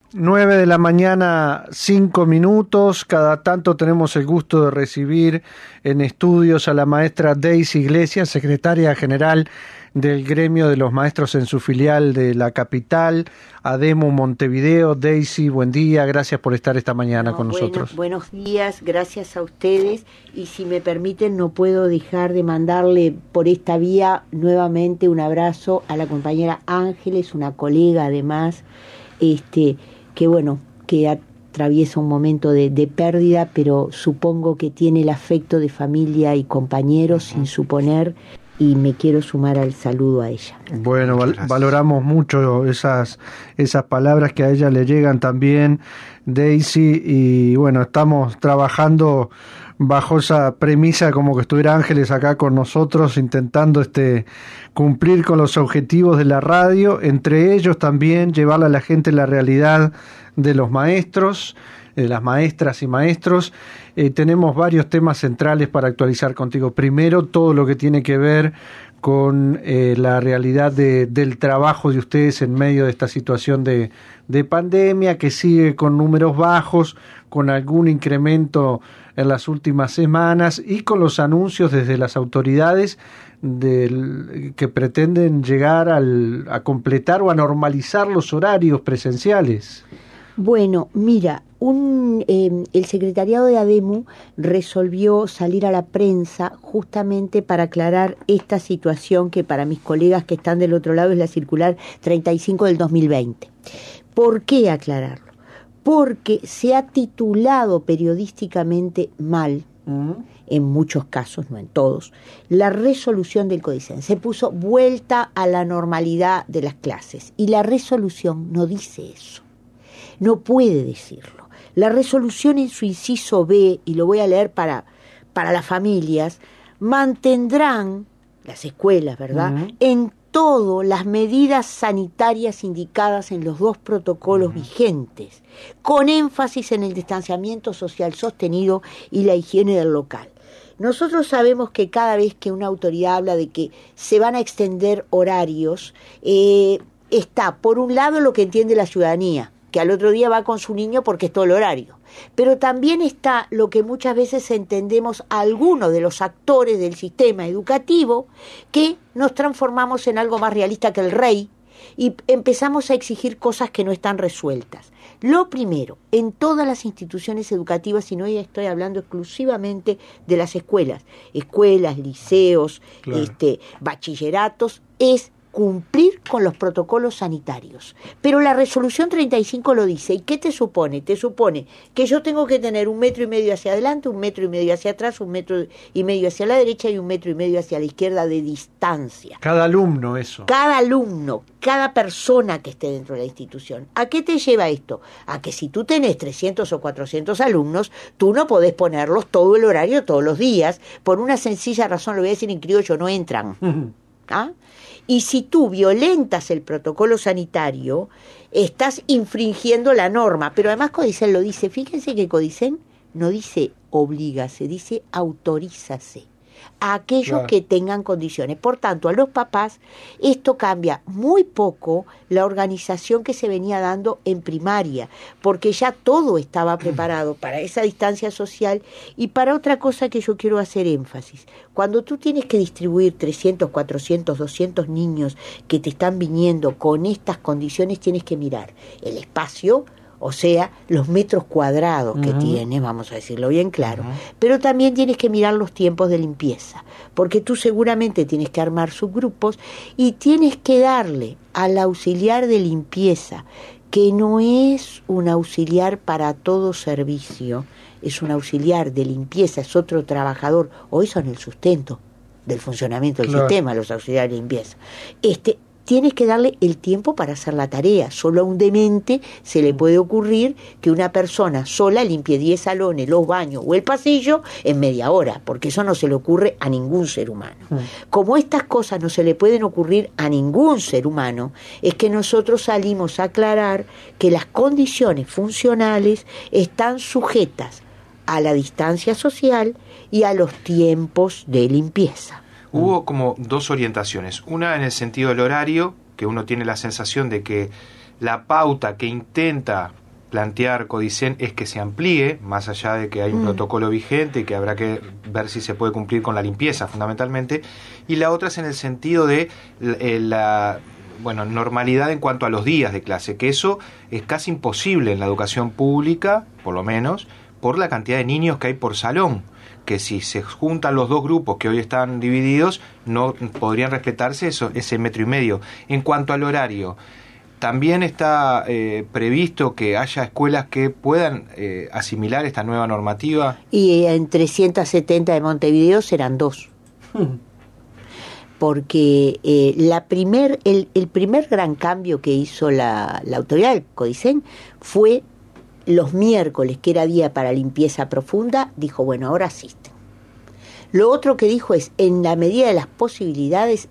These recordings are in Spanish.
9 de la mañana, 5 minutos. Cada tanto tenemos el gusto de recibir en estudios a la maestra Daisy Iglesias, secretaria general del gremio de los maestros en su filial de la capital, ADEMU Montevideo. Daisy, buen día, gracias por estar esta mañana con nosotros. Buenos días, gracias a ustedes, y si me permiten no puedo dejar de mandarle por esta vía nuevamente un abrazo a la compañera Ángeles, una colega además, que atraviesa un momento de pérdida, pero supongo que tiene el afecto de familia y compañeros sin suponer, y me quiero sumar al saludo a ella. Bueno, valoramos mucho esas palabras que a ella le llegan también, Daisy, y bueno, estamos trabajando bajo esa premisa como que estuviera Ángeles acá con nosotros, intentando cumplir con los objetivos de la radio, entre ellos también llevarle a la gente la realidad de los maestros, de las maestras y maestros. Tenemos varios temas centrales para actualizar contigo. Primero, todo lo que tiene que ver con la realidad del trabajo de ustedes en medio de esta situación de pandemia, que sigue con números bajos, con algún incremento en las últimas semanas, y con los anuncios desde las autoridades que pretenden llegar a completar o a normalizar los horarios presenciales. Bueno, mira, el secretariado de ADEMU resolvió salir a la prensa justamente para aclarar esta situación que para mis colegas que están del otro lado es la circular 35 del 2020. ¿Por qué aclararlo? Porque se ha titulado periodísticamente mal, en muchos casos, no en todos, la resolución del Codicen. Se puso vuelta a la normalidad de las clases, y la resolución no dice eso. No puede decirlo. La resolución en su inciso B, y lo voy a leer para las familias, mantendrán las escuelas, ¿verdad?, en todo las medidas sanitarias indicadas en los dos protocolos vigentes, con énfasis en el distanciamiento social sostenido y la higiene del local. Nosotros sabemos que cada vez que una autoridad habla de que se van a extender horarios, está por un lado lo que entiende la ciudadanía, que al otro día va con su niño porque es todo el horario. Pero también está lo que muchas veces entendemos algunos de los actores del sistema educativo, que nos transformamos en algo más realista que el rey y empezamos a exigir cosas que no están resueltas. Lo primero, en todas las instituciones educativas, y no estoy hablando exclusivamente de las escuelas, liceos, claro, bachilleratos, es cumplir con los protocolos sanitarios. Pero la resolución 35 lo dice. ¿Y qué te supone? Te supone que yo tengo que tener 1,5 metros hacia adelante, 1,5 metros hacia atrás, 1,5 metros hacia la derecha y 1,5 metros hacia la izquierda de distancia. Cada alumno, eso. Cada alumno, cada persona que esté dentro de la institución. ¿A qué te lleva esto? A que si tú tenés 300 o 400 alumnos, tú no podés ponerlos todo el horario, todos los días, por una sencilla razón, lo voy a decir en criollo, no entran. ¿Ah? Y si tú violentas el protocolo sanitario, estás infringiendo la norma. Pero además Codicen lo dice. Fíjense que Codicen no dice obligase, dice autorízase a aquellos, claro, que tengan condiciones. Por tanto, a los papás esto cambia muy poco la organización que se venía dando en primaria, porque ya todo estaba preparado para esa distancia social. Y para otra cosa que yo quiero hacer énfasis, cuando tú tienes que distribuir 300, 400, 200 niños que te están viniendo con estas condiciones, tienes que mirar el espacio, o sea, los metros cuadrados que tiene, vamos a decirlo bien claro, pero también tienes que mirar los tiempos de limpieza, porque tú seguramente tienes que armar subgrupos y tienes que darle al auxiliar de limpieza, que no es un auxiliar para todo servicio, es un auxiliar de limpieza, es otro trabajador, hoy son el sustento del funcionamiento del, claro, sistema, los auxiliares de limpieza. Tienes que darle el tiempo para hacer la tarea. Solo a un demente se le puede ocurrir que una persona sola limpie 10 salones, los baños o el pasillo en media hora, porque eso no se le ocurre a ningún ser humano. Como estas cosas no se le pueden ocurrir a ningún ser humano, es que nosotros salimos a aclarar que las condiciones funcionales están sujetas a la distancia social y a los tiempos de limpieza. Hubo como dos orientaciones, una en el sentido del horario, que uno tiene la sensación de que La pauta que intenta plantear Codicen es que se amplíe, más allá de que hay un protocolo vigente y que habrá que ver si se puede cumplir con la limpieza fundamentalmente, y la otra es en el sentido de la normalidad en cuanto a los días de clase, que eso es casi imposible en la educación pública, por lo menos, por la cantidad de niños que hay por salón, que si se juntan los dos grupos que hoy están divididos, no podrían respetarse ese 1,5 metros. En cuanto al horario, también está previsto que haya escuelas que puedan asimilar esta nueva normativa. Y en 370 de Montevideo serán 2. Porque el primer gran cambio que hizo la autoridad del Codicen fue los miércoles, que era día para limpieza profunda, dijo, bueno, ahora asisten. Lo otro que dijo es, en la medida de las posibilidades,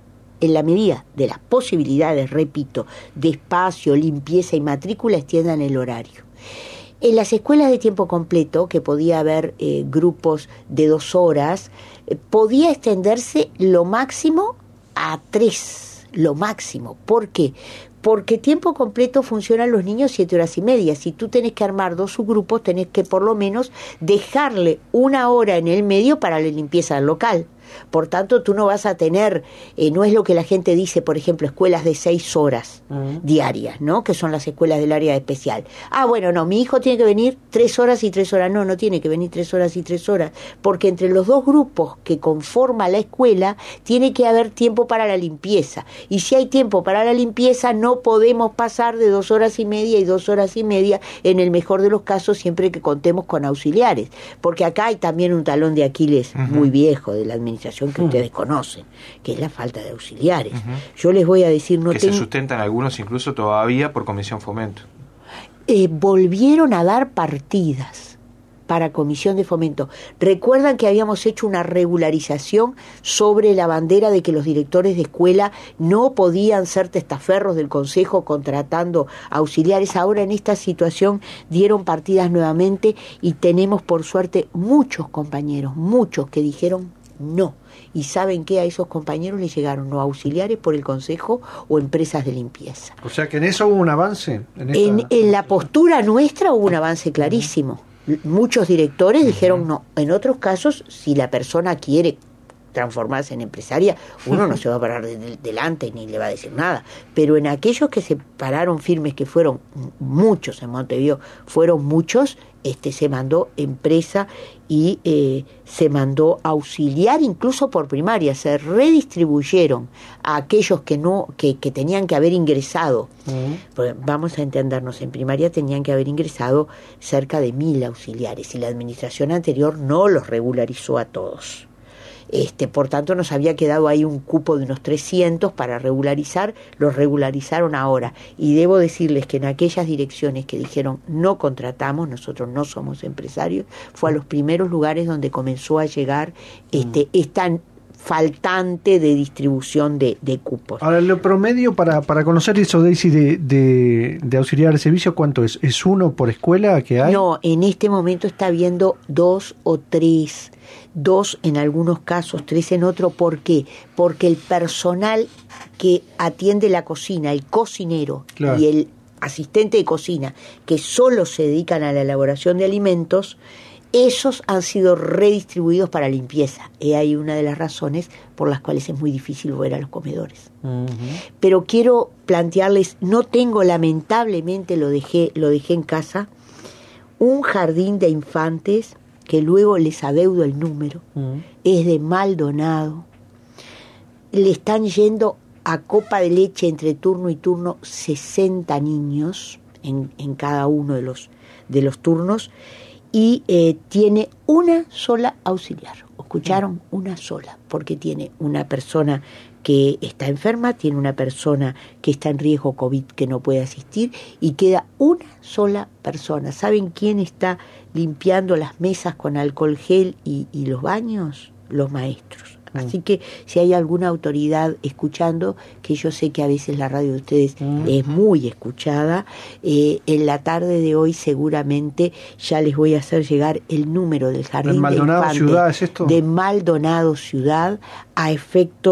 repito, de espacio, limpieza y matrícula, extiendan el horario. En las escuelas de tiempo completo, que podía haber grupos de 2 horas, podía extenderse lo máximo a 3, lo máximo. ¿Por qué? Porque tiempo completo funcionan los niños 7 horas y media. Si tú tenés que armar 2 subgrupos, tenés que por lo menos dejarle 1 hora en el medio para la limpieza del local. Por tanto, tú no vas a tener, no es lo que la gente dice, por ejemplo, escuelas de 6 horas diarias, ¿no? Que son las escuelas del área especial. Bueno, no, mi hijo tiene que venir 3 horas y 3 horas. No tiene que venir 3 horas y 3 horas, porque entre los 2 grupos que conforman la escuela tiene que haber tiempo para la limpieza. Y si hay tiempo para la limpieza, no podemos pasar de 2 horas y media y 2 horas y media, en el mejor de los casos, siempre que contemos con auxiliares. Porque acá hay también un talón de Aquiles muy viejo de la administración que ustedes conocen, que es la falta de auxiliares. Yo les voy a decir, se sustentan algunos incluso todavía por Comisión Fomento. Volvieron a dar partidas para Comisión de Fomento. Recuerdan que habíamos hecho una regularización sobre la bandera de que los directores de escuela no podían ser testaferros del Consejo contratando auxiliares. Ahora en esta situación dieron partidas nuevamente y tenemos por suerte muchos compañeros, muchos que dijeron no. ¿Y saben qué? A esos compañeros les llegaron no auxiliares por el Consejo o empresas de limpieza. O sea que en eso hubo un avance. En la postura nuestra hubo un avance clarísimo. Muchos directores dijeron no. En otros casos, si la persona quiere transformarse en empresaria, uno no se va a parar delante ni le va a decir nada. Pero en aquellos que se pararon firmes, que fueron muchos en Montevideo, fueron muchos, se mandó empresa y se mandó auxiliar incluso por primaria. Se redistribuyeron a aquellos que tenían que haber ingresado. Pues vamos a entendernos, en primaria tenían que haber ingresado cerca de 1.000 auxiliares y la administración anterior no los regularizó a todos. Por tanto nos había quedado ahí un cupo de unos 300 para regularizar, los regularizaron ahora, y debo decirles que en aquellas direcciones que dijeron no contratamos, nosotros no somos empresarios, fue a los primeros lugares donde comenzó a llegar esta faltante de distribución de cupos. Ahora, lo promedio para conocer eso, Daisy, de auxiliar de servicio, ¿cuánto es? ¿Es 1 por escuela que hay? No, en este momento está habiendo 2 o 3, 2 en algunos casos, 3 en otro. ¿Por qué? Porque el personal que atiende la cocina, el cocinero, claro, y el asistente de cocina, que solo se dedican a la elaboración de alimentos, esos han sido redistribuidos para limpieza. Hay una de las razones por las cuales es muy difícil volver a los comedores. Pero quiero plantearles, no tengo, lamentablemente lo dejé en casa, un jardín de infantes que luego les adeudo el número, es de Maldonado. Le están yendo a copa de leche entre turno y turno 60 niños en cada uno de los turnos, y tiene una sola auxiliar. ¿Escucharon? Una sola, porque tiene una persona que está enferma, tiene una persona que está en riesgo COVID que no puede asistir, y queda una sola persona. ¿Saben quién está limpiando las mesas con alcohol gel y los baños? Los maestros. Así que si hay alguna autoridad escuchando, que yo sé que a veces la radio de ustedes es muy escuchada, en la tarde de hoy seguramente ya les voy a hacer llegar el número del jardín de Maldonado infantes Ciudad, ¿es esto? De Maldonado Ciudad, a efectos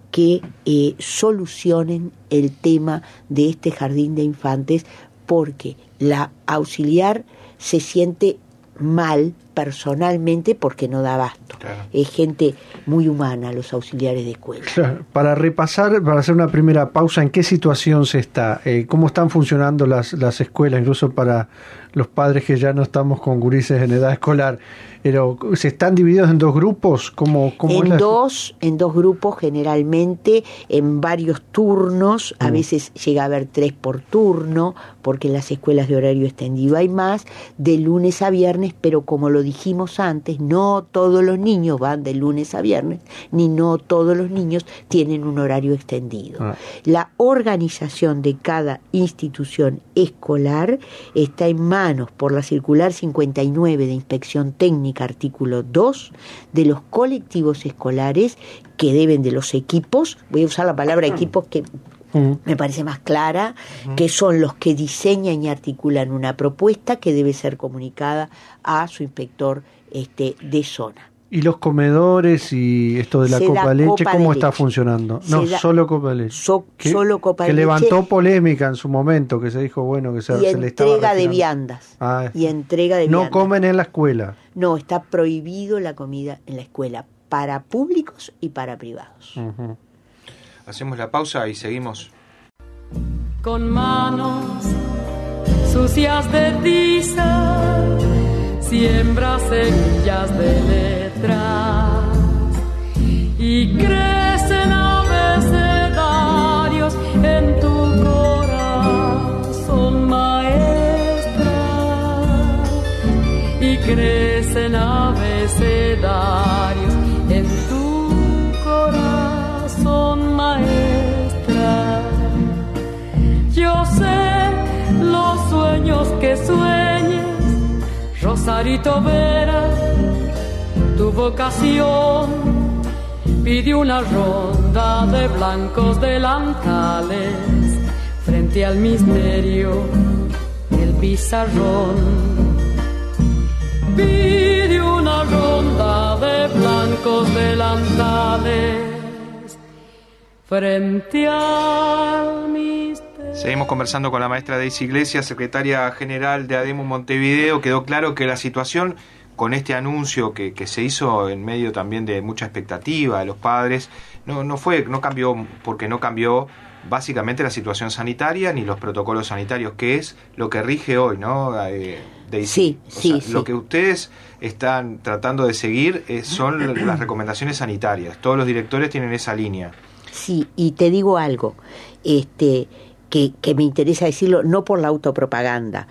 que solucionen el tema de este jardín de infantes, porque la auxiliar se siente mal personalmente porque no da abasto. Claro. Es gente muy humana, los auxiliares de escuela. Claro. Para repasar, para hacer una primera pausa, ¿en qué situación se está? ¿Cómo están funcionando las escuelas, incluso para los padres que ya no estamos con gurises en edad escolar? Pero ¿se están divididos en dos grupos? ¿Cómo en dos grupos generalmente, en varios turnos, a veces llega a haber 3 por turno, porque en las escuelas de horario extendido hay más, de lunes a viernes, pero como lo dijimos antes, no todos los niños van de lunes a viernes, ni no todos los niños tienen un horario extendido. La organización de cada institución escolar está en manos por la circular 59 de inspección técnica, artículo 2, de los colectivos escolares, que deben de los equipos, voy a usar la palabra equipos que me parece más clara, que son los que diseñan y articulan una propuesta que debe ser comunicada a su inspector de zona. ¿Y los comedores y esto de la copa de leche, cómo está funcionando? No, solo copa de leche. Solo copa de leche. Que levantó polémica en su momento, que se dijo, bueno, que se le estaba entrega de viandas. Y entrega de viandas. No comen en la escuela. No, está prohibido la comida en la escuela, para públicos y para privados. Hacemos la pausa y seguimos. Con manos sucias de tiza, siembra semillas de letras y crecen abecedarios en tu corazón, maestra, y crecen abecedarios en tu corazón, maestra. Yo sé los sueños que sueñes, Rosarito Vera, tu vocación pide una ronda de blancos delantales frente al misterio del pizarrón. Pide una ronda de blancos delantales frente al misterio. Seguimos conversando con la maestra Daisy Iglesias, secretaria general de ADEMU Montevideo. Quedó claro que la situación, con este anuncio que se hizo en medio también de mucha expectativa de los padres, no cambió, porque no cambió básicamente la situación sanitaria ni los protocolos sanitarios, que es lo que rige hoy, ¿no, Daisy? Sí. Lo que ustedes están tratando de seguir son las recomendaciones sanitarias. Todos los directores tienen esa línea. Sí, y te digo algo, que me interesa decirlo, no por la autopropaganda.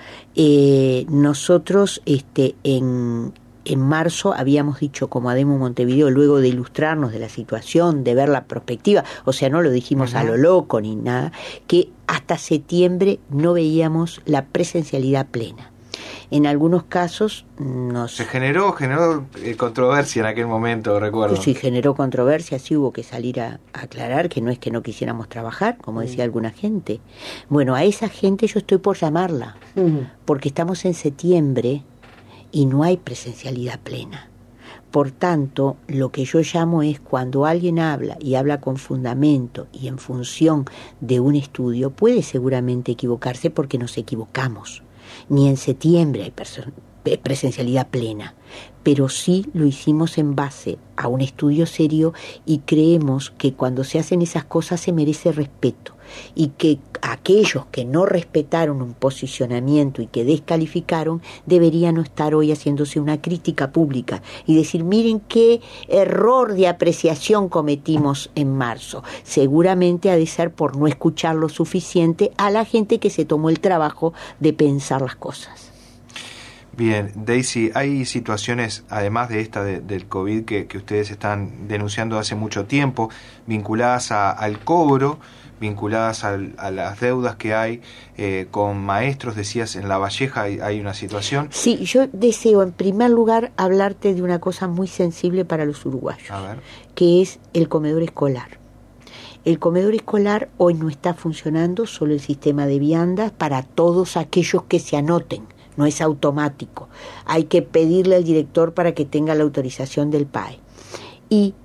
Nosotros en marzo habíamos dicho, como ADEMU Montevideo, luego de ilustrarnos de la situación, de ver la perspectiva, o sea, no lo dijimos a lo loco ni nada, que hasta septiembre no veíamos la presencialidad plena. En algunos casos se generó controversia en aquel momento, recuerdo. Sí, generó controversia, sí hubo que salir a aclarar que no es que no quisiéramos trabajar, como decía alguna gente. Bueno, a esa gente yo estoy por llamarla, porque estamos en septiembre y no hay presencialidad plena. Por tanto, lo que yo llamo es cuando alguien habla y habla con fundamento y en función de un estudio, puede seguramente equivocarse porque nos equivocamos. Ni en septiembre hay presencialidad plena, pero sí lo hicimos en base a un estudio serio y creemos que cuando se hacen esas cosas se merece respeto y que aquellos que no respetaron un posicionamiento y que descalificaron deberían no estar hoy haciéndose una crítica pública y decir, miren qué error de apreciación cometimos en marzo. Seguramente ha de ser por no escuchar lo suficiente a la gente que se tomó el trabajo de pensar las cosas. Bien, Daisy, hay situaciones, además de esta del COVID, que ustedes están denunciando hace mucho tiempo, vinculadas al cobro, vinculadas a las deudas que hay con maestros. Decías, en La Valleja hay una situación. Sí, yo deseo en primer lugar hablarte de una cosa muy sensible para los uruguayos, que es el comedor escolar. El comedor escolar hoy no está funcionando, solo el sistema de viandas para todos aquellos que se anoten. No es automático. Hay que pedirle al director para que tenga la autorización del PAE. Y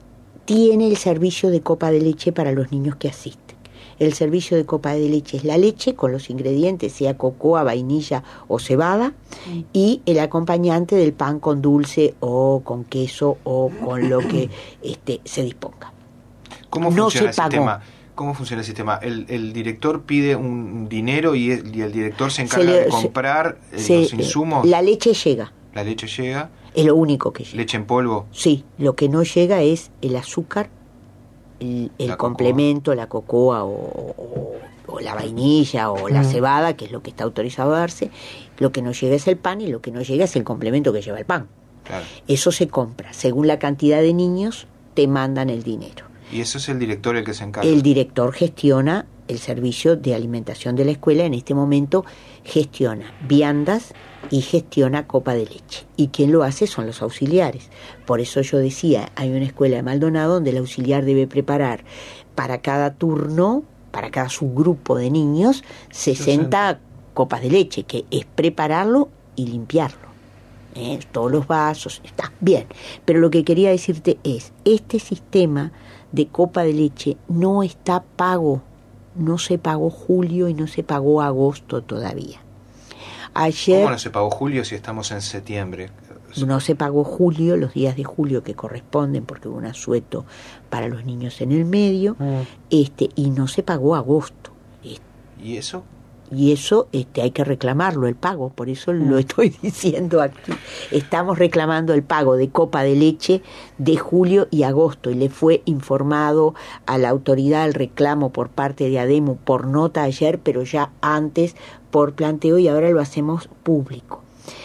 tiene el servicio de copa de leche para los niños que asisten. El servicio de copa de leche es la leche con los ingredientes, sea cocoa, vainilla o cebada, y el acompañante del pan con dulce o con queso o con lo que se disponga. ¿Cómo No funciona se el pagó. sistema? ¿Cómo funciona el sistema? El director pide un dinero y el director se encarga de comprar los insumos. La leche llega, La leche llega, es lo único que llega. leche en polvo. Sí, lo que no llega es el azúcar, el La complemento, la cocoa o la vainilla o la cebada, que es lo que está autorizado a darse. Lo que no llega es el pan y lo que no llega es el complemento que lleva el pan. Claro. Eso se compra. Según la cantidad de niños, te mandan el dinero. Y eso es el director el que se encarga. El director gestiona el servicio de alimentación de la escuela. En este momento gestiona viandas y gestiona copa de leche. Y quien lo hace son los auxiliares. Por eso yo decía, hay una escuela de Maldonado donde el auxiliar debe preparar para cada turno, para cada subgrupo de niños, 60 copas de leche, que es prepararlo y limpiarlo. Todos los vasos, está bien. Pero lo que quería decirte es, este sistema de copa de leche no está pago. No se pagó julio y no se pagó agosto todavía. Ayer, ¿Cómo no se pagó julio si estamos en septiembre? no se pagó julio, los días de julio que corresponden, porque hubo un asueto para los niños en el medio, y no se pagó agosto. ¿Y eso? Y eso hay que reclamarlo, el pago, por eso lo estoy diciendo aquí. Estamos reclamando el pago de copa de leche de julio y agosto, y le fue informado a la autoridad el reclamo por parte de ADEMU por nota ayer, pero ya antes por planteo, y ahora lo hacemos público.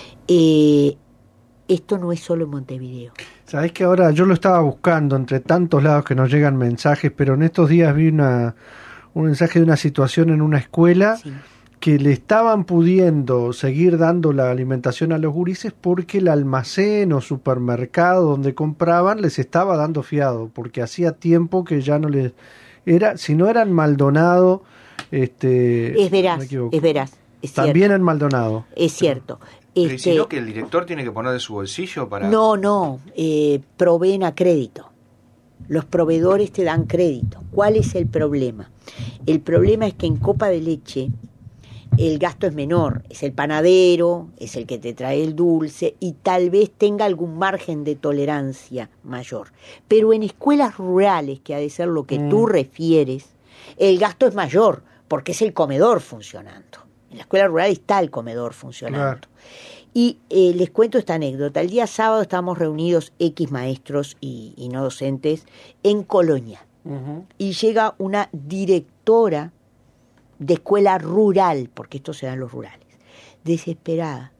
Esto no es solo en Montevideo. Sabés que ahora yo lo estaba buscando entre tantos lados que nos llegan mensajes, pero en estos días vi un mensaje de una situación en una escuela, sí, que le estaban pudiendo seguir dando la alimentación a los gurises porque el almacén o supermercado donde compraban les estaba dando fiado, porque hacía tiempo que ya no les era, si no era en Maldonado, es veraz, es también cierto. En Maldonado. Es cierto. Pero ¿y si no, que el director tiene que poner de su bolsillo para...? No, proveen a crédito. Los proveedores te dan crédito. ¿Cuál es el problema? El problema es que en copa de leche el gasto es menor. Es el panadero, es el que te trae el dulce y tal vez tenga algún margen de tolerancia mayor. Pero en escuelas rurales, que ha de ser lo que tú refieres, el gasto es mayor porque es el comedor funcionando. En la escuela rural está el comedor funcionando. Claro. Y les cuento esta anécdota. El día sábado estábamos reunidos X maestros y no docentes en Colonia. Y llega una directora de escuela rural, porque esto se da en los rurales, desesperada.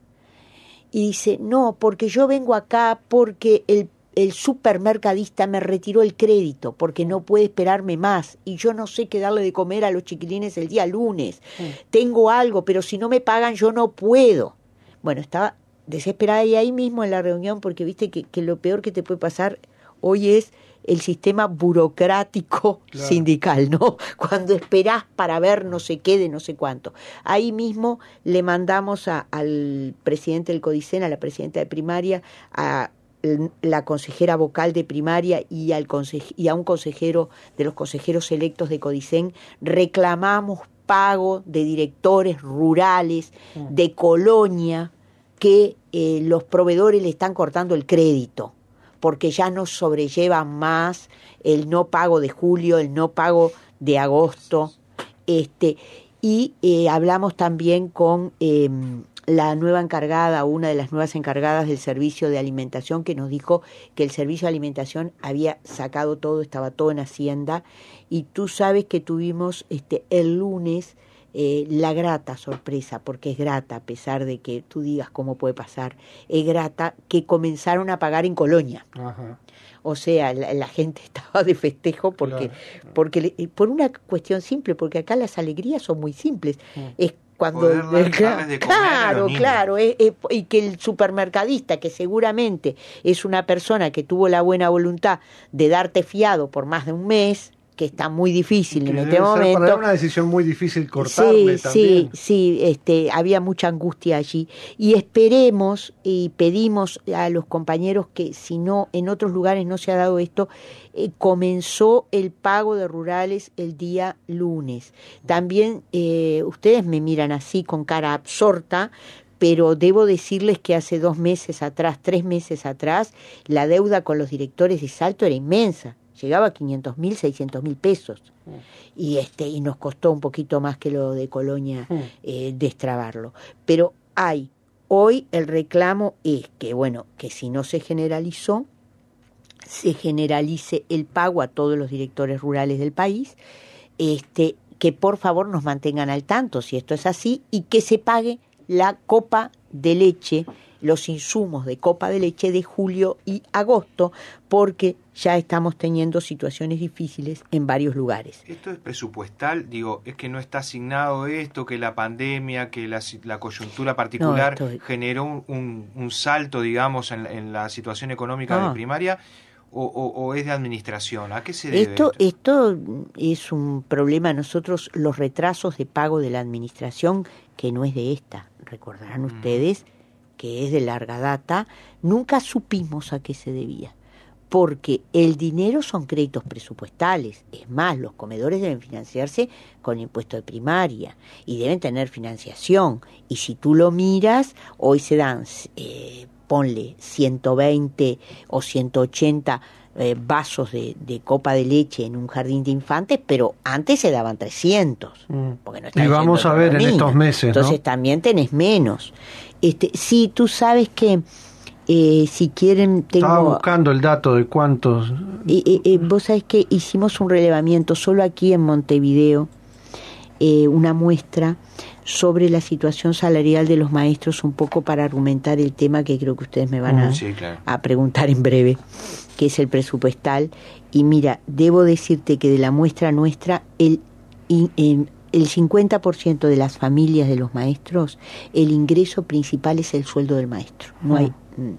Y dice, no, porque yo vengo acá porque el supermercadista me retiró el crédito, porque no puede esperarme más, y yo no sé qué darle de comer a los chiquilines el día lunes. Tengo algo, pero si no me pagan yo no puedo. Bueno, estaba desesperada y ahí mismo en la reunión, porque viste que lo peor que te puede pasar hoy es el sistema burocrático, claro, sindical, ¿no? Cuando esperás para ver no sé qué de no sé cuánto. Ahí mismo le mandamos al presidente del CODICEN, a la presidenta de primaria, a la consejera vocal de primaria y a un consejero de los consejeros electos de CODICEN, reclamamos pago de directores rurales de Colonia, que los proveedores le están cortando el crédito, porque ya no sobrelleva más el no pago de julio, el no pago de agosto. Y hablamos también con la nueva encargada, una de las nuevas encargadas del servicio de alimentación, que nos dijo que el servicio de alimentación había sacado todo, estaba todo en Hacienda, y tú sabes que tuvimos el lunes la grata sorpresa, porque es grata, a pesar de que tú digas cómo puede pasar, es grata que comenzaron a pagar en Colonia. Ajá. O sea, la gente estaba de festejo porque, claro, porque por una cuestión simple, porque acá las alegrías son muy simples. Es cuando claro, y que el supermercadista, que seguramente es una persona que tuvo la buena voluntad de darte fiado por más de un mes, que está muy difícil en Que este debe ser momento. para una decisión muy difícil cortarle también. Sí, había mucha angustia allí. Y esperemos y pedimos a los compañeros que si no, en otros lugares no se ha dado esto, comenzó el pago de rurales el día lunes. También ustedes me miran así con cara absorta, pero debo decirles que hace 2 meses atrás, 3 meses atrás, la deuda con los directores de Salto era inmensa, llegaba a 500.000, 600.000 pesos, y nos costó un poquito más que lo de Colonia destrabarlo. Pero hoy el reclamo es que, bueno, que si no se generalizó, se generalice el pago a todos los directores rurales del país, que por favor nos mantengan al tanto si esto es así, y que se pague la copa de leche, los insumos de copa de leche de julio y agosto, porque ya estamos teniendo situaciones difíciles en varios lugares. Esto es presupuestal, digo, es que no está asignado esto, que la pandemia, que la coyuntura particular generó un salto, digamos, en la situación económica de primaria, o es de administración. ¿A qué se debe esto es un problema. Nosotros, los retrasos de pago de la administración, que no es de esta, recordarán ustedes que es de larga data, nunca supimos a qué se debía, porque el dinero son créditos presupuestales. Es más, los comedores deben financiarse con impuesto de primaria y deben tener financiación, y si tú lo miras, hoy se dan ponle 120 o 180 vasos de copa de leche en un jardín de infantes, pero antes se daban 300. Porque no y vamos a ver en estos meses, entonces, ¿no? También tenés menos. Sí, tú sabes que si quieren... Estaba buscando el dato de cuántos... vos sabés que hicimos un relevamiento solo aquí en Montevideo, una muestra sobre la situación salarial de los maestros, un poco para argumentar el tema que creo que ustedes me van a preguntar en breve, que es el presupuestal. Y mira, debo decirte que de la muestra nuestra, el 50% de las familias de los maestros, el ingreso principal es el sueldo del maestro. No hay,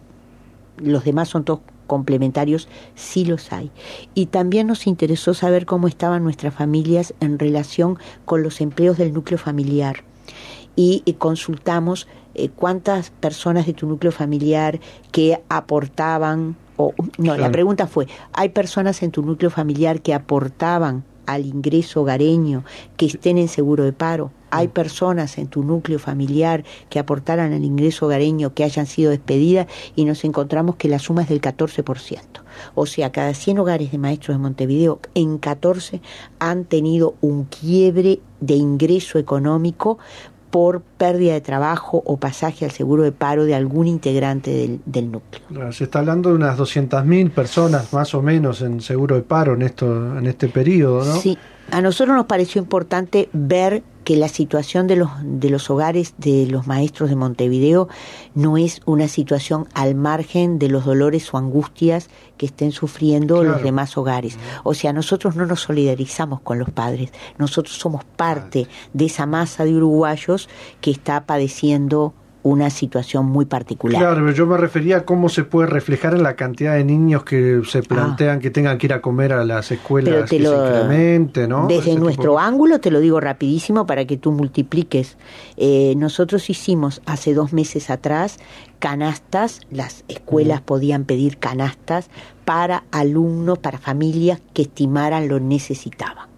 los demás son todos complementarios, sí los hay. Y también nos interesó saber cómo estaban nuestras familias en relación con los empleos del núcleo familiar. Y consultamos cuántas personas de tu núcleo familiar que aportaban, la pregunta fue, ¿hay personas en tu núcleo familiar que aportaban al ingreso hogareño que estén en seguro de paro? ¿Hay personas en tu núcleo familiar que aportaran al ingreso hogareño que hayan sido despedidas? Y nos encontramos que la suma es del 14%. O sea, cada 100 hogares de maestros de Montevideo, en 14 han tenido un quiebre de ingreso económico por pérdida de trabajo o pasaje al seguro de paro de algún integrante del núcleo. Se está hablando de unas 200.000 personas más o menos en seguro de paro en este periodo, ¿no? Sí, a nosotros nos pareció importante ver que la situación de los hogares de los maestros de Montevideo no es una situación al margen de los dolores o angustias que estén sufriendo los demás hogares. O sea, nosotros no nos solidarizamos con los padres, nosotros somos parte de esa masa de uruguayos que está padeciendo una situación muy particular. Claro, yo me refería a cómo se puede reflejar en la cantidad de niños que se plantean que tengan que ir a comer a las escuelas, que se incremente, ¿no? Desde nuestro ángulo, te lo digo rapidísimo para que tú multipliques. Nosotros hicimos hace 2 meses atrás canastas, las escuelas podían pedir canastas para alumnos, para familias que estimaran lo necesitaban.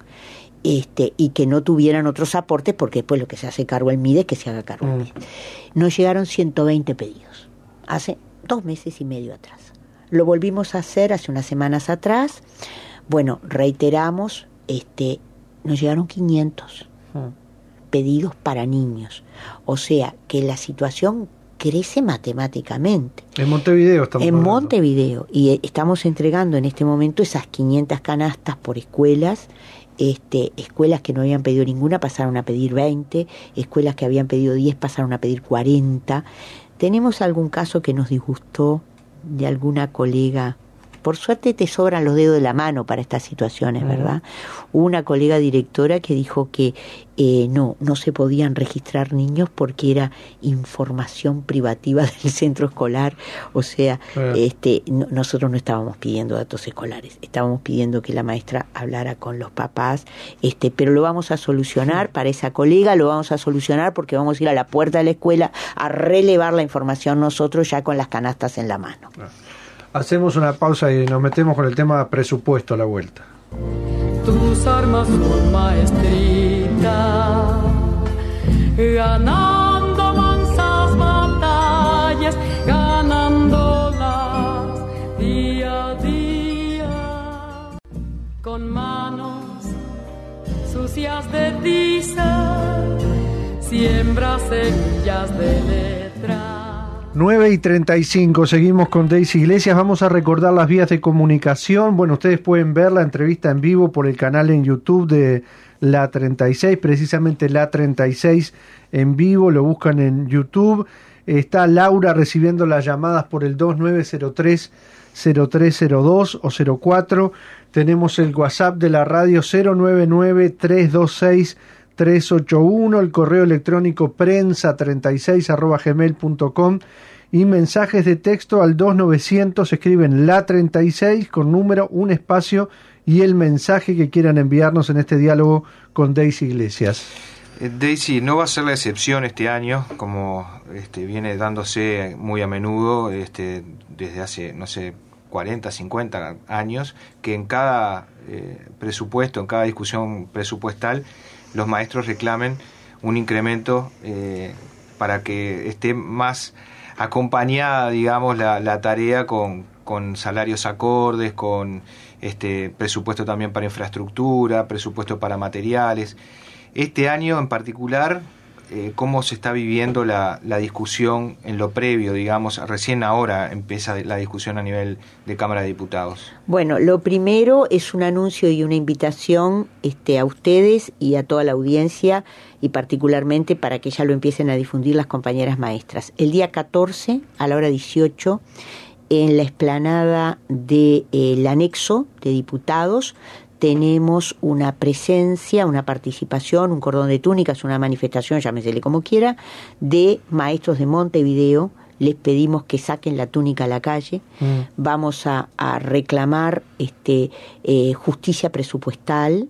Y que no tuvieran otros aportes, porque después lo que se hace cargo el MIDE es que se haga cargo el MIDE. Nos llegaron 120 pedidos, hace 2 meses y medio atrás. Lo volvimos a hacer hace unas semanas atrás. Bueno, reiteramos, nos llegaron 500 pedidos para niños. O sea, que la situación crece matemáticamente. En Montevideo estamos hablando. Montevideo. Y estamos entregando en este momento esas 500 canastas por escuelas. Escuelas que no habían pedido ninguna pasaron a pedir 20, escuelas que habían pedido 10 pasaron a pedir 40. Tenemos algún caso que nos disgustó de alguna colega por suerte te sobran los dedos de la mano para estas situaciones, ¿verdad? Hubo una colega directora que dijo que no se podían registrar niños porque era información privativa del centro escolar. O sea, nosotros no estábamos pidiendo datos escolares, estábamos pidiendo que la maestra hablara con los papás, pero lo vamos a solucionar para esa colega, lo vamos a solucionar porque vamos a ir a la puerta de la escuela a relevar la información nosotros ya con las canastas en la mano. Hacemos una pausa y nos metemos con el tema presupuesto a la vuelta. Tus armas son maestrita, ganando mansas batallas, ganándolas día a día, con manos sucias de tiza, siembra semillas de letra. 9:35, seguimos con Daisy Iglesias. Vamos a recordar las vías de comunicación. Bueno, ustedes pueden ver la entrevista en vivo por el canal en YouTube de La 36, precisamente La 36 en vivo, lo buscan en YouTube. Está Laura recibiendo las llamadas por el 2903-0302 o 04. Tenemos el WhatsApp de la radio 099-326-381, el correo electrónico prensa36@gmail.com y mensajes de texto al 2900, escriben La 36 con número, un espacio y el mensaje que quieran enviarnos en este diálogo con Daisy Iglesias. Daisy, no va a ser la excepción este año, como viene dándose muy a menudo desde hace, 40, 50 años, que en cada presupuesto, en cada discusión presupuestal, los maestros reclamen un incremento para que esté más acompañada, digamos, la tarea con salarios acordes, con presupuesto también para infraestructura, presupuesto para materiales. Este año en particular, ¿cómo se está viviendo la discusión en lo previo, digamos? Recién ahora empieza la discusión a nivel de Cámara de Diputados. Bueno, lo primero es un anuncio y una invitación a ustedes y a toda la audiencia, y particularmente para que ya lo empiecen a difundir las compañeras maestras. El día 14, a la hora 18, en la explanada del anexo de diputados, tenemos una presencia, una participación, un cordón de túnicas, una manifestación, llámesele como quiera, de maestros de Montevideo. Les pedimos que saquen la túnica a la calle. Vamos a reclamar justicia presupuestal,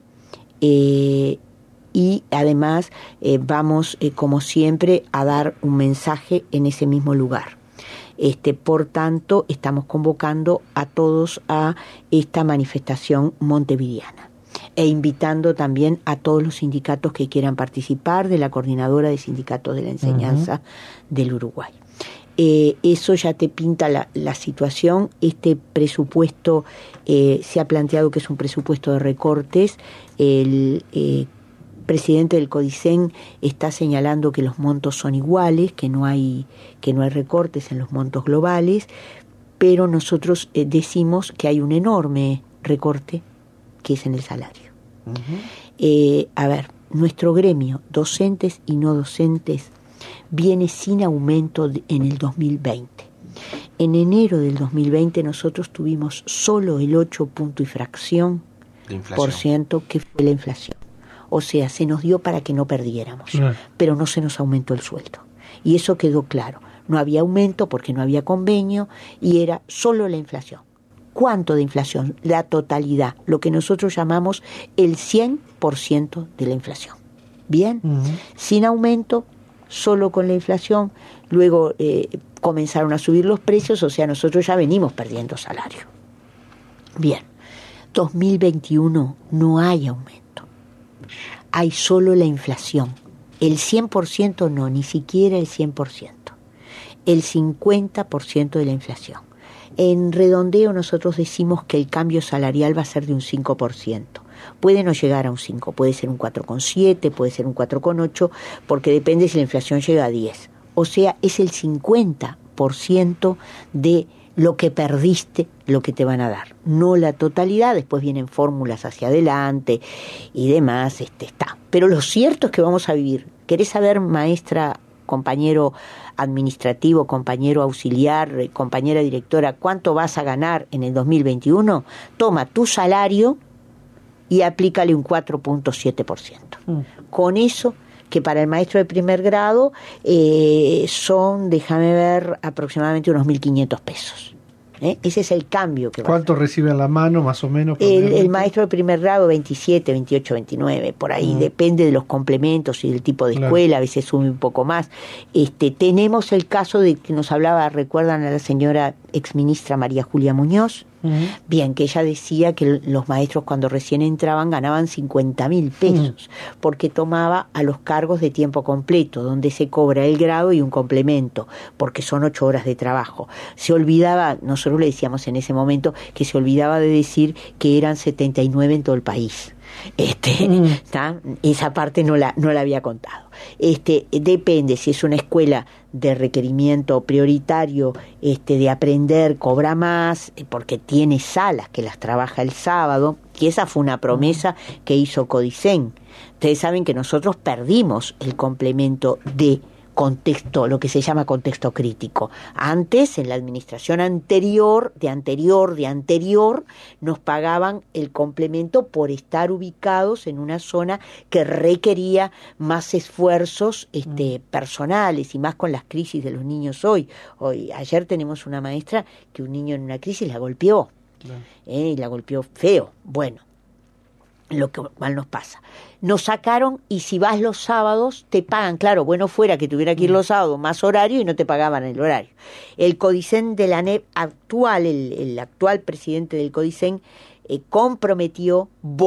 y además vamos, como siempre, a dar un mensaje en ese mismo lugar. Por tanto, estamos convocando a todos a esta manifestación montevideana e invitando también a todos los sindicatos que quieran participar de la Coordinadora de Sindicatos de la Enseñanza del Uruguay. Eso ya te pinta la situación. Este presupuesto se ha planteado que es un presupuesto de recortes. El presidente del CODICEN está señalando que los montos son iguales, que no hay recortes en los montos globales, pero nosotros decimos que hay un enorme recorte que es en el salario. Nuestro gremio, docentes y no docentes, viene sin aumento en el 2020. En enero del 2020 nosotros tuvimos solo el 8 punto y fracción por ciento que fue la inflación. O sea, se nos dio para que no perdiéramos, pero no se nos aumentó el sueldo. Y eso quedó claro. No había aumento porque no había convenio y era solo la inflación. ¿Cuánto de inflación? La totalidad, lo que nosotros llamamos el 100% de la inflación. Bien, sin aumento, solo con la inflación. Luego comenzaron a subir los precios, o sea, nosotros ya venimos perdiendo salario. Bien, 2021 no hay aumento. Hay solo la inflación. El 100% no, ni siquiera el 100%. El 50% de la inflación. En redondeo nosotros decimos que el cambio salarial va a ser de un 5%. Puede no llegar a un 5, puede ser un 4,7, puede ser un 4,8, porque depende si la inflación llega a 10. O sea, es el 50% de lo que perdiste, lo que te van a dar, no la totalidad. Después vienen fórmulas hacia adelante y demás, está. Pero lo cierto es que vamos a vivir. ¿Querés saber, maestra, compañero, administrativo, compañero auxiliar, compañera directora, ¿cuánto vas a ganar en el 2021? Toma tu salario y aplícale un 4.7%. Con eso, que para el maestro de primer grado son, déjame ver, aproximadamente unos 1.500 pesos. Ese es el cambio que va. ¿Cuánto recibe a la mano, más o menos? El maestro de primer grado, 27, 28, 29, por ahí, depende de los complementos y del tipo de escuela, a veces sube un poco más. Tenemos el caso de que nos hablaba, recuerdan a la señora exministra María Julia Muñoz, bien, que ella decía que los maestros cuando recién entraban ganaban 50.000 pesos, porque tomaba a los cargos de tiempo completo, donde se cobra el grado y un complemento, porque son 8 horas de trabajo. Se olvidaba, nosotros le decíamos en ese momento, que se olvidaba de decir que eran 79 en todo el país. Esa parte no la había contado. Depende si es una escuela de requerimiento prioritario, de aprender, cobra más, porque tiene salas que las trabaja el sábado, que esa fue una promesa que hizo Codicen. Ustedes saben que nosotros perdimos el complemento de contexto, lo que se llama contexto crítico. Antes, en la administración anterior, nos pagaban el complemento por estar ubicados en una zona que requería más esfuerzos personales, y más con las crisis de los niños hoy. Ayer tenemos una maestra que un niño en una crisis la golpeó, y la golpeó feo. Bueno, lo que mal nos pasa. Nos sacaron, y si vas los sábados te pagan. Claro, bueno fuera que tuviera que ir los sábados más horario y no te pagaban el horario. El Codicen de la ANEP actual, el actual presidente del Codicen, comprometió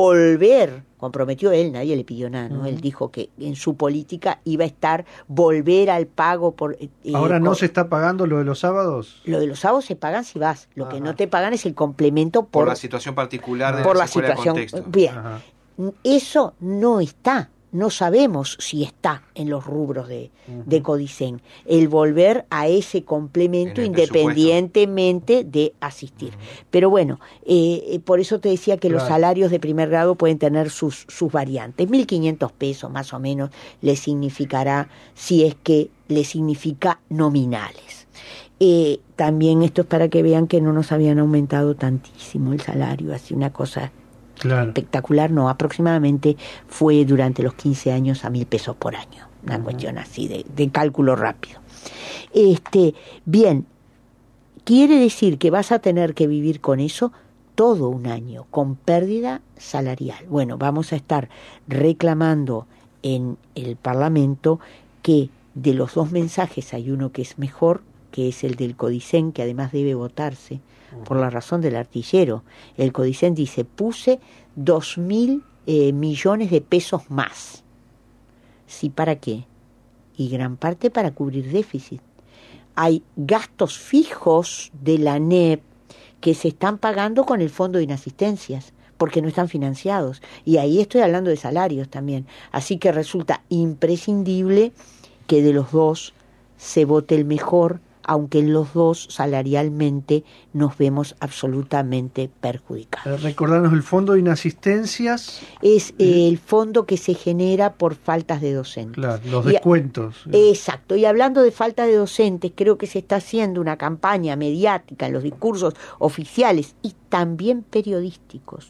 él, nadie le pidió nada, ¿no? Él dijo que en su política iba a estar volver al pago por... ¿Ahora no se está pagando lo de los sábados? Lo de los sábados se pagan si vas. Lo que no te pagan es el complemento por la situación particular de por la escuela de contexto. Bien. Ajá. Eso no está. No sabemos si está en los rubros de Codicen el volver a ese complemento independientemente de asistir. Pero bueno, por eso te decía que los salarios de primer grado pueden tener sus variantes. 1.500 pesos más o menos le significará, si es que le significa nominales. También esto es para que vean que no nos habían aumentado tantísimo el salario, así una cosa espectacular, no, aproximadamente fue durante los 15 años a 1.000 pesos por año, una cuestión así de cálculo rápido. Bien, quiere decir que vas a tener que vivir con eso todo un año, con pérdida salarial. Bueno, vamos a estar reclamando en el Parlamento que de los dos mensajes hay uno que es mejor, que es el del Codicen, que además debe votarse por la razón del artillero. El Codicen dice, puse 2.000 millones de pesos más. ¿Sí para qué? Y gran parte para cubrir déficit. Hay gastos fijos de la ANEP que se están pagando con el Fondo de Inasistencias, porque no están financiados. Y ahí estoy hablando de salarios también. Así que resulta imprescindible que de los dos se vote el mejor, aunque en los dos salarialmente nos vemos absolutamente perjudicados. Recordarnos el Fondo de Inasistencias. Es el fondo que se genera por faltas de docentes. Claro, los descuentos. Exacto, y hablando de falta de docentes, creo que se está haciendo una campaña mediática en los discursos oficiales y también periodísticos,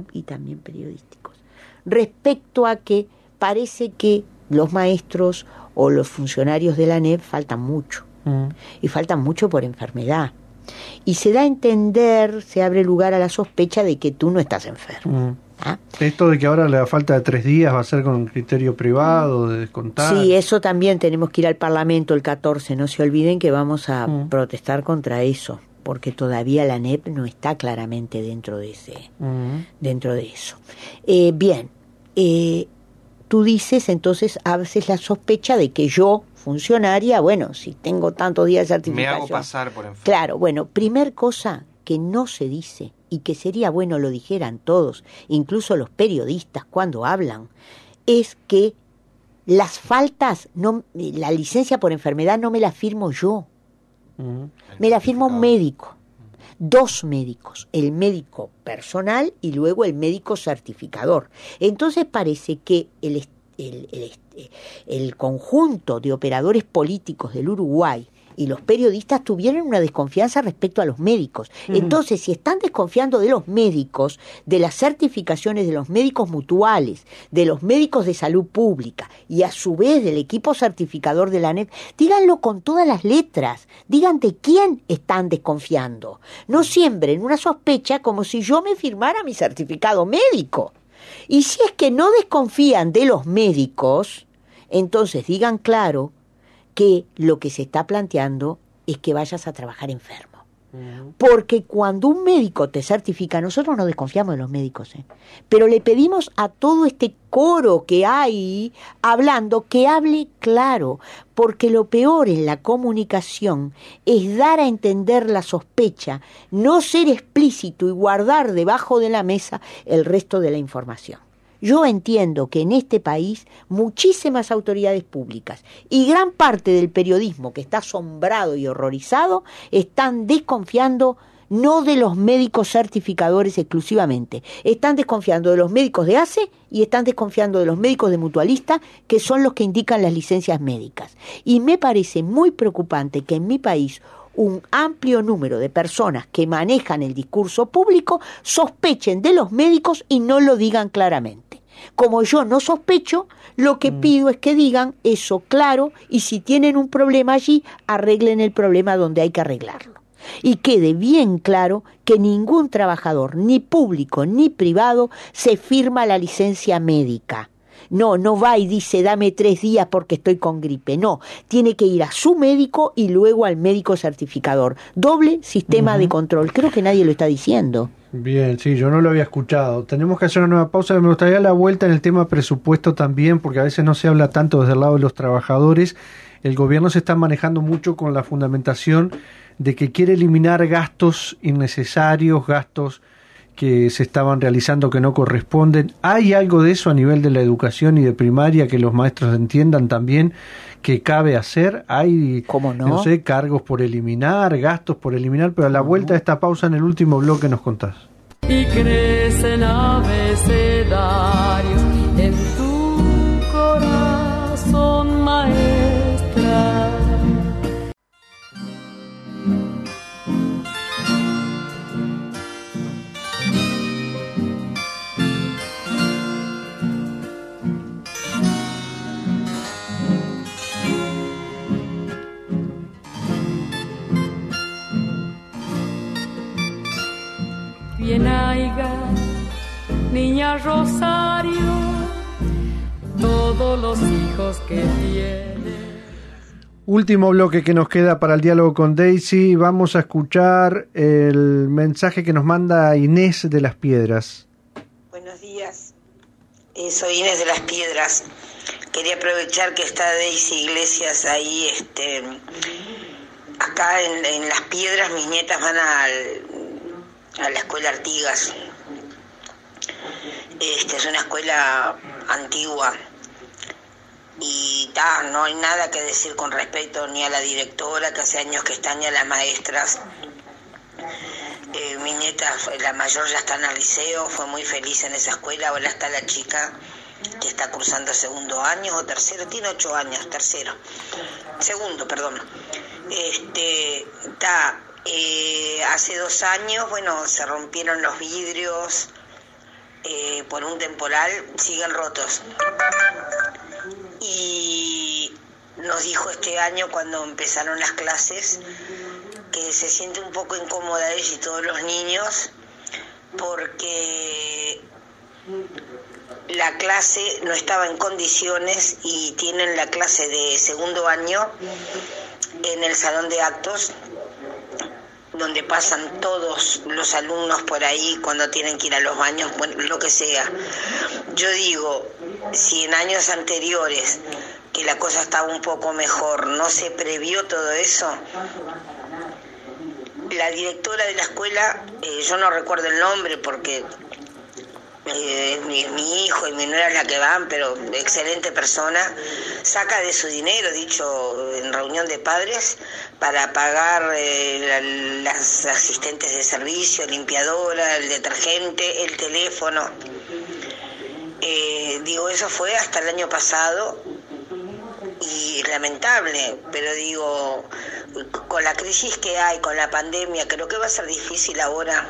respecto a que parece que los maestros o los funcionarios de la ANEP faltan mucho. Y faltan mucho por enfermedad. Y se da a entender, se abre lugar a la sospecha de que tú no estás enfermo. Esto de que ahora la falta de 3 días va a ser con un criterio privado, de descontar. Sí, eso también tenemos que ir al Parlamento el 14. No se olviden que vamos a protestar contra eso, porque todavía la ANEP no está claramente dentro de eso. Bien, tú dices, entonces haces la sospecha de que yo, funcionaria, bueno, si tengo tantos días de certificación... Me hago pasar por enfermo. Claro, bueno, primer cosa que no se dice, y que sería bueno lo dijeran todos, incluso los periodistas cuando hablan, es que las faltas, la licencia por enfermedad no me la firmo yo, me la firma un médico. 2 médicos, el médico personal y luego el médico certificador. Entonces parece que el conjunto de operadores políticos del Uruguay y los periodistas tuvieron una desconfianza respecto a los médicos. Entonces, si están desconfiando de los médicos, de las certificaciones de los médicos mutuales, de los médicos de salud pública y a su vez del equipo certificador de la ANEP, díganlo con todas las letras, digan de quién están desconfiando. No siembren una sospecha como si yo me firmara mi certificado médico. Y si es que no desconfían de los médicos, entonces digan claro que lo que se está planteando es que vayas a trabajar enfermo. Porque cuando un médico te certifica, nosotros no desconfiamos de los médicos, pero le pedimos a todo este coro que hay hablando que hable claro, porque lo peor en la comunicación es dar a entender la sospecha, no ser explícito y guardar debajo de la mesa el resto de la información. Yo entiendo que en este país muchísimas autoridades públicas y gran parte del periodismo que está asombrado y horrorizado están desconfiando no de los médicos certificadores exclusivamente, están desconfiando de los médicos de ACE y están desconfiando de los médicos de mutualista, que son los que indican las licencias médicas. Y me parece muy preocupante que en mi país un amplio número de personas que manejan el discurso público sospechen de los médicos y no lo digan claramente. Como yo no sospecho, lo que pido es que digan eso claro y si tienen un problema allí, arreglen el problema donde hay que arreglarlo. Y quede bien claro que ningún trabajador, ni público ni privado, se firma la licencia médica. No va y dice dame 3 días porque estoy con gripe. No, tiene que ir a su médico y luego al médico certificador. Doble sistema de control. Creo que nadie lo está diciendo. Bien, sí, yo no lo había escuchado. Tenemos que hacer una nueva pausa. Me gustaría la vuelta en el tema presupuesto también, porque a veces no se habla tanto desde el lado de los trabajadores. El gobierno se está manejando mucho con la fundamentación de que quiere eliminar gastos innecesarios, gastos que se estaban realizando que no corresponden. ¿Hay algo de eso a nivel de la educación y de primaria que los maestros entiendan también que cabe hacer? ¿Hay, ¿cómo no? No sé, cargos por eliminar, gastos por eliminar? Pero a la vuelta de esta pausa, en el último bloque, nos contás. Y crecen abecedarios en tu corazón, maestra. Bien haiga, niña Rosario, todos los hijos que tiene. Último bloque que nos queda para el diálogo con Daisy. Vamos a escuchar el mensaje que nos manda Inés de Las Piedras. Buenos días, soy Inés de Las Piedras. Quería aprovechar que está Daisy Iglesias ahí, acá en Las Piedras. Mis nietas van a la escuela Artigas. Es una escuela antigua y no hay nada que decir con respecto ni a la directora, que hace años que está, ni a las maestras. Mi nieta, la mayor, ya está en el liceo, fue muy feliz en esa escuela. Ahora está la chica que está cursando 2º año o 3º, tiene 8 años, 2º, perdón. Hace 2 años, se rompieron los vidrios por un temporal, siguen rotos. Y nos dijo este año, cuando empezaron las clases, que se siente un poco incómoda ella y todos los niños, porque la clase no estaba en condiciones y tienen la clase de 2º año en el salón de actos, donde pasan todos los alumnos por ahí cuando tienen que ir a los baños, lo que sea. Yo digo, si en años anteriores, que la cosa estaba un poco mejor, no se previó todo eso. La directora de la escuela, yo no recuerdo el nombre porque mi hijo y mi nuera es la que van, pero excelente persona, saca de su dinero, dicho en reunión de padres, para pagar las asistentes de servicio, limpiadora, el detergente, el teléfono. Digo, eso fue hasta el año pasado y lamentable, pero digo, con la crisis que hay, con la pandemia, creo que va a ser difícil ahora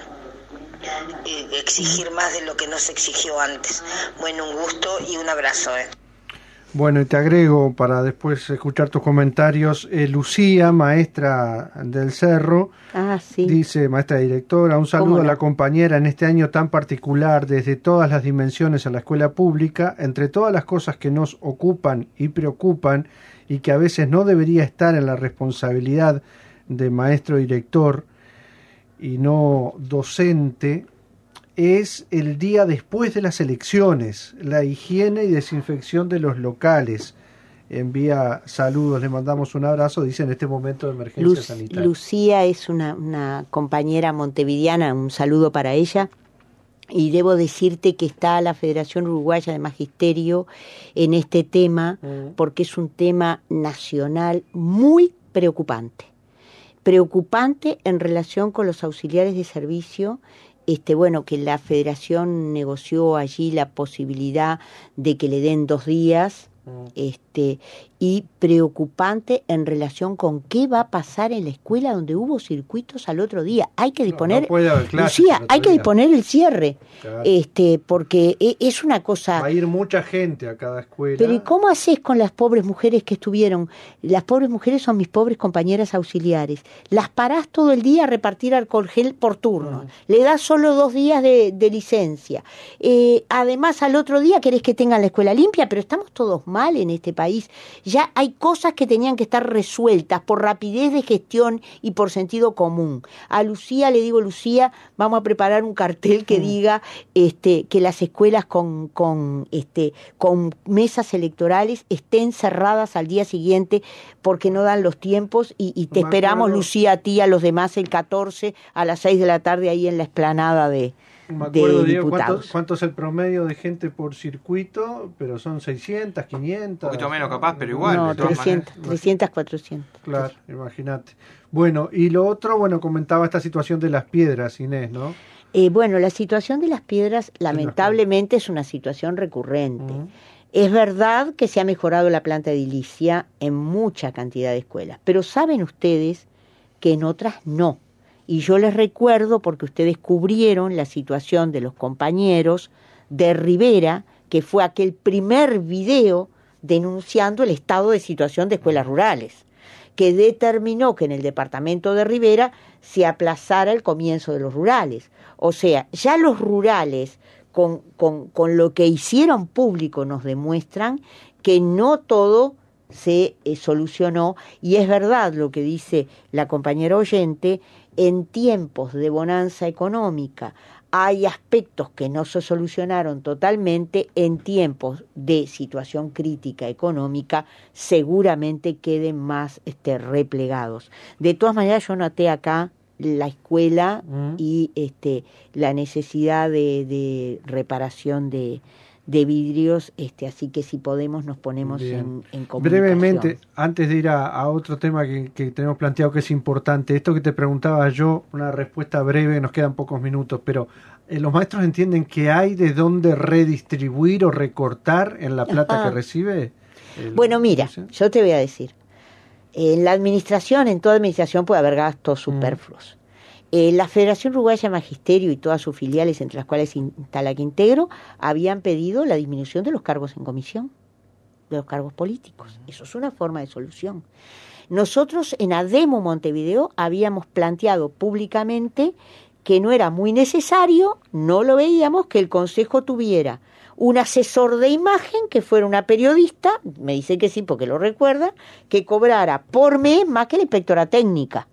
exigir más de lo que nos exigió antes. Bueno, un gusto y un abrazo. Bueno, y te agrego para después escuchar tus comentarios, Lucía, maestra del Cerro, sí. Dice, maestra directora, un saludo a la compañera en este año tan particular, desde todas las dimensiones a la escuela pública, entre todas las cosas que nos ocupan y preocupan y que a veces no debería estar en la responsabilidad de maestro director y no docente, es el día después de las elecciones, la higiene y desinfección de los locales. Envía saludos, le mandamos un abrazo, dice en este momento de emergencia sanitaria. Lucía es una compañera montevideana, un saludo para ella. Y debo decirte que está la Federación Uruguaya de Magisterio en este tema, porque es un tema nacional muy preocupante. Preocupante en relación con los auxiliares de servicio. Que la Federación negoció allí la posibilidad de que le den 2 días, y preocupante en relación con qué va a pasar en la escuela donde hubo circuitos al otro día. Hay que disponer, Lucía, hay que disponer el cierre, claro. Porque es una cosa... Va a ir mucha gente a cada escuela. Pero ¿y cómo haces con las pobres mujeres que estuvieron? Las pobres mujeres son mis pobres compañeras auxiliares. Las parás todo el día a repartir alcohol gel por turno. Le das solo 2 días de licencia. Además, al otro día querés que tengan la escuela limpia, pero estamos todos mal en este país. Ya hay cosas que tenían que estar resueltas por rapidez de gestión y por sentido común. A Lucía le digo, Lucía, vamos a preparar un cartel que diga que las escuelas con mesas electorales estén cerradas al día siguiente porque no dan los tiempos y te esperamos, Lucía, a ti, a los demás el 14 a las 6 de la tarde ahí en la explanada de Diego, ¿cuánto es el promedio de gente por circuito? Pero son 600, 500. Un poquito menos capaz, pero igual. No, 300, 400. Claro, imagínate. Bueno, y lo otro, comentaba esta situación de las piedras, Inés, ¿no? La situación de las piedras lamentablemente es una situación recurrente. Es verdad que se ha mejorado la planta edilicia en mucha cantidad de escuelas, pero saben ustedes que en otras no. Y yo les recuerdo, porque ustedes cubrieron la situación de los compañeros de Rivera, que fue aquel primer video denunciando el estado de situación de escuelas rurales, que determinó que en el departamento de Rivera se aplazara el comienzo de los rurales. O sea, ya los rurales, con lo que hicieron público, nos demuestran que no todo se solucionó, y es verdad lo que dice la compañera oyente. En tiempos de bonanza económica hay aspectos que no se solucionaron totalmente. En tiempos de situación crítica económica seguramente queden más replegados. De todas maneras, yo noté acá la escuela y la necesidad de reparación de vidrios, así que si podemos nos ponemos en comunicación. Brevemente, antes de ir a otro tema que tenemos planteado que es importante, esto que te preguntaba yo, una respuesta breve, nos quedan pocos minutos, pero ¿los maestros entienden que hay de dónde redistribuir o recortar en la plata que recibe? Bueno, mira, yo te voy a decir, en la administración, en toda administración puede haber gastos superfluos. La Federación Uruguaya de Magisterio y todas sus filiales, entre las cuales está la que integro, habían pedido la disminución de los cargos en comisión, de los cargos políticos. Eso es una forma de solución. Nosotros en ADEMO Montevideo habíamos planteado públicamente que no era muy necesario, no lo veíamos, que el Consejo tuviera un asesor de imagen que fuera una periodista, me dice que sí porque lo recuerda, que cobrara por mes más que la inspectora técnica.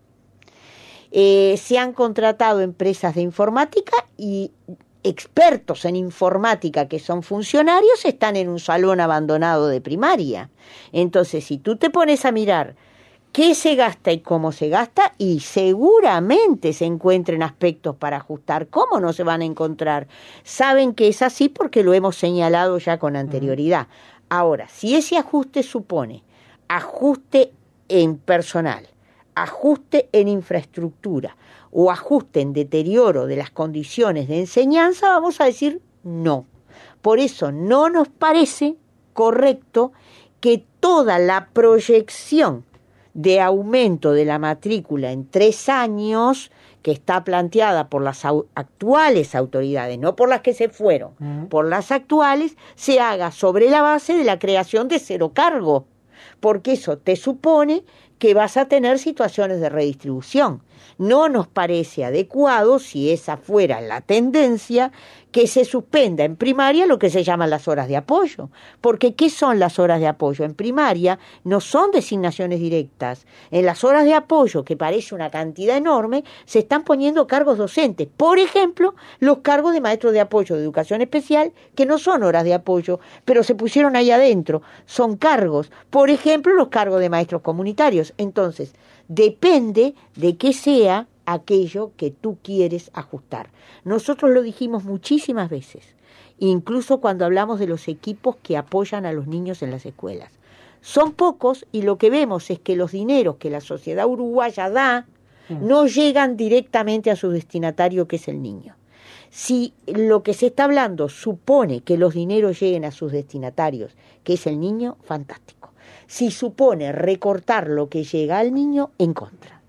Se han contratado empresas de informática y expertos en informática que son funcionarios están en un salón abandonado de primaria. Entonces, si tú te pones a mirar qué se gasta y cómo se gasta, y seguramente se encuentren aspectos para ajustar. ¿Cómo no se van a encontrar? Saben que es así porque lo hemos señalado ya con anterioridad. Ahora, si ese ajuste supone ajuste en personal, ajuste en infraestructura o ajuste en deterioro de las condiciones de enseñanza, vamos a decir no, Por eso no nos parece correcto que toda la proyección de aumento de la matrícula en 3 años, que está planteada por las actuales autoridades, no por las que se fueron, por las actuales, se haga sobre la base de la creación de 0 cargo, porque eso te supone que vas a tener situaciones de redistribución. No nos parece adecuado, si esa fuera la tendencia, que se suspenda en primaria lo que se llaman las horas de apoyo. Porque ¿qué son las horas de apoyo? En primaria no son designaciones directas. En las horas de apoyo, que parece una cantidad enorme, se están poniendo cargos docentes. Por ejemplo, los cargos de maestros de apoyo de educación especial, que no son horas de apoyo, pero se pusieron ahí adentro. Son cargos. Por ejemplo, los cargos de maestros comunitarios. Entonces, depende de qué sea aquello que tú quieres ajustar. Nosotros lo dijimos muchísimas veces, incluso cuando hablamos de los equipos que apoyan a los niños en las escuelas. Son pocos y lo que vemos es que los dineros que la sociedad uruguaya da no llegan directamente a su destinatario, que es el niño. Si lo que se está hablando supone que los dineros lleguen a sus destinatarios, que es el niño, fantástico. Si supone recortar lo que llega al niño, en contra.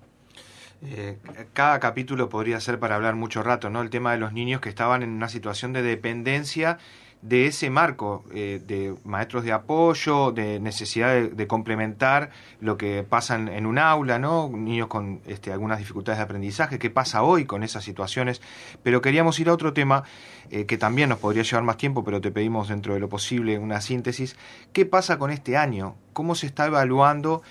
Cada capítulo podría ser para hablar mucho rato, ¿no? El tema de los niños que estaban en una situación de dependencia de ese marco de maestros de apoyo, de necesidad de complementar lo que pasa en un aula, ¿no? Niños con algunas dificultades de aprendizaje. ¿Qué pasa hoy con esas situaciones? Pero queríamos ir a otro tema que también nos podría llevar más tiempo, pero te pedimos dentro de lo posible una síntesis. ¿Qué pasa con este año? ¿Cómo se está evaluando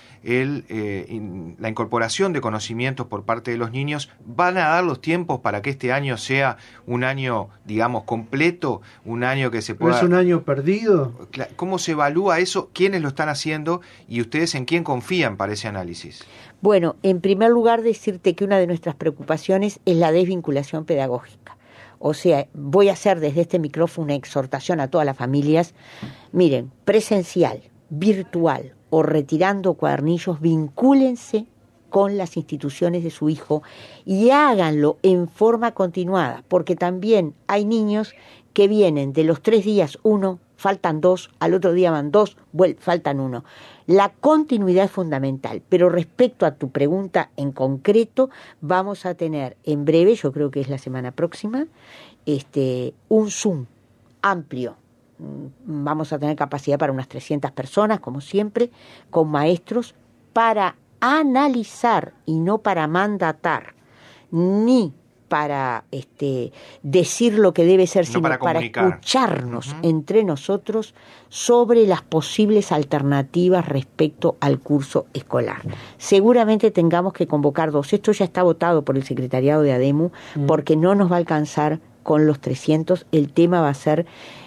la incorporación de conocimientos por parte de los niños? ¿Van a dar los tiempos para que este año sea un año, digamos, completo? Un año que se pueda... ¿Es un año perdido? ¿Cómo se evalúa eso? ¿Quiénes lo están haciendo? ¿Y ustedes en quién confían para ese análisis? Bueno, en primer lugar decirte que una de nuestras preocupaciones es la desvinculación pedagógica. O sea, voy a hacer desde este micrófono una exhortación a todas las familias. Miren, presencial, virtual o retirando cuadernillos, vincúlense con las instituciones de su hijo y háganlo en forma continuada, porque también hay niños que vienen de los 3 días 1, faltan 2, al otro día van 2, faltan 1. La continuidad es fundamental, pero respecto a tu pregunta en concreto, vamos a tener en breve, yo creo que es la semana próxima, un Zoom amplio. Vamos a tener capacidad para unas 300 personas, como siempre, con maestros, para analizar y no para mandatar, ni para decir lo que debe ser, sino para escucharnos entre nosotros sobre las posibles alternativas respecto al curso escolar. Seguramente tengamos que convocar 2. Esto ya está votado por el secretariado de ADEMU, porque no nos va a alcanzar con los 300. El tema va a ser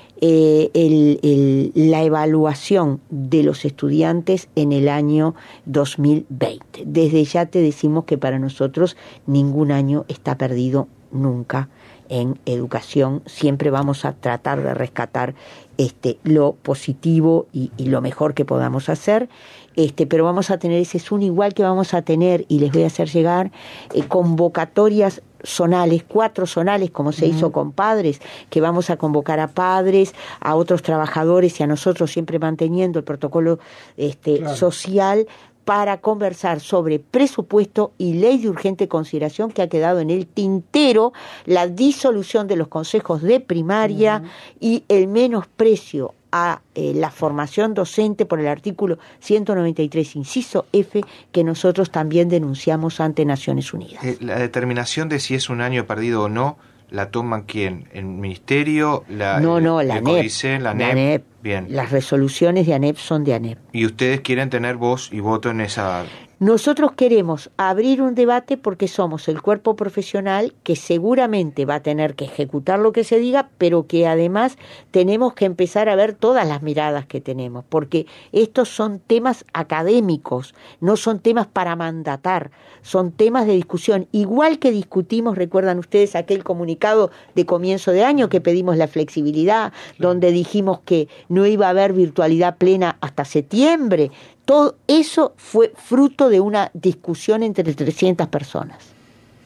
la evaluación de los estudiantes en el año 2020. Desde ya te decimos que para nosotros ningún año está perdido nunca en educación. Siempre vamos a tratar de rescatar lo positivo y lo mejor que podamos hacer. Pero vamos a tener ese Zoom, igual que vamos a tener, y les voy a hacer llegar convocatorias zonales, 4 zonales, como se hizo con padres, que vamos a convocar a padres, a otros trabajadores y a nosotros, siempre manteniendo el protocolo social, para conversar sobre presupuesto y ley de urgente consideración, que ha quedado en el tintero, la disolución de los consejos de primaria y el menosprecio a la formación docente por el artículo 193, inciso F, que nosotros también denunciamos ante Naciones Unidas. La determinación de si es un año perdido o no, ¿la toman quién? ¿El Ministerio? La ANEP. Codicen, la ANEP. Bien. Las resoluciones de ANEP son de ANEP. ¿Y ustedes quieren tener voz y voto en esa...? Nosotros queremos abrir un debate porque somos el cuerpo profesional que seguramente va a tener que ejecutar lo que se diga, pero que además tenemos que empezar a ver todas las miradas que tenemos, porque estos son temas académicos, no son temas para mandatar, son temas de discusión. Igual que discutimos, recuerdan ustedes aquel comunicado de comienzo de año que pedimos la flexibilidad, donde dijimos que no iba a haber virtualidad plena hasta septiembre. Todo eso fue fruto de una discusión entre 300 personas.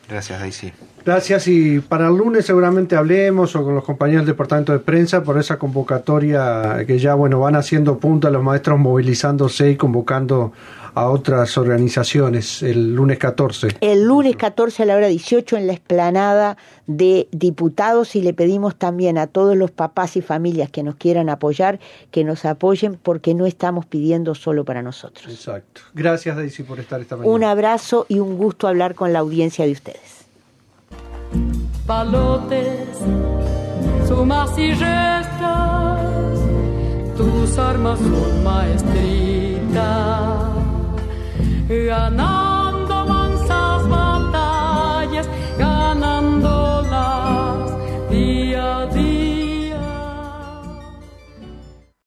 Gracias, Daisy. Gracias, y para el lunes seguramente hablemos o con los compañeros del departamento de prensa por esa convocatoria que ya, bueno, van haciendo punta los maestros movilizándose y convocando a otras organizaciones el lunes 14. El lunes 14 a la hora 18 en la explanada de Diputados, y le pedimos también a todos los papás y familias que nos quieran apoyar, que nos apoyen, porque no estamos pidiendo solo para nosotros. Exacto. Gracias, Daisy, por estar esta mañana. Un abrazo y un gusto hablar con la audiencia de ustedes. Palotes, sumas y restas, tus armas son maestritas. Ganar